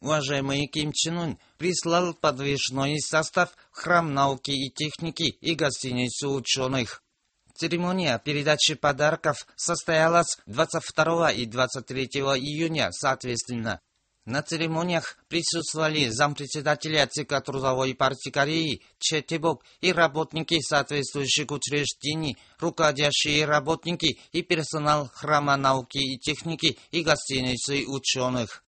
Уважаемый Ким Чен Ын прислал подвижной состав в Храм науки и техники и гостиницу ученых. Церемония передачи подарков состоялась 22 и 23 июня соответственно. На церемониях присутствовали зампредседателя ЦК Трудовой партии Кореи Чэ Тэ-бок и работники соответствующих учреждений, руководящие работники и персонал Храма науки и техники и гостиницы ученых.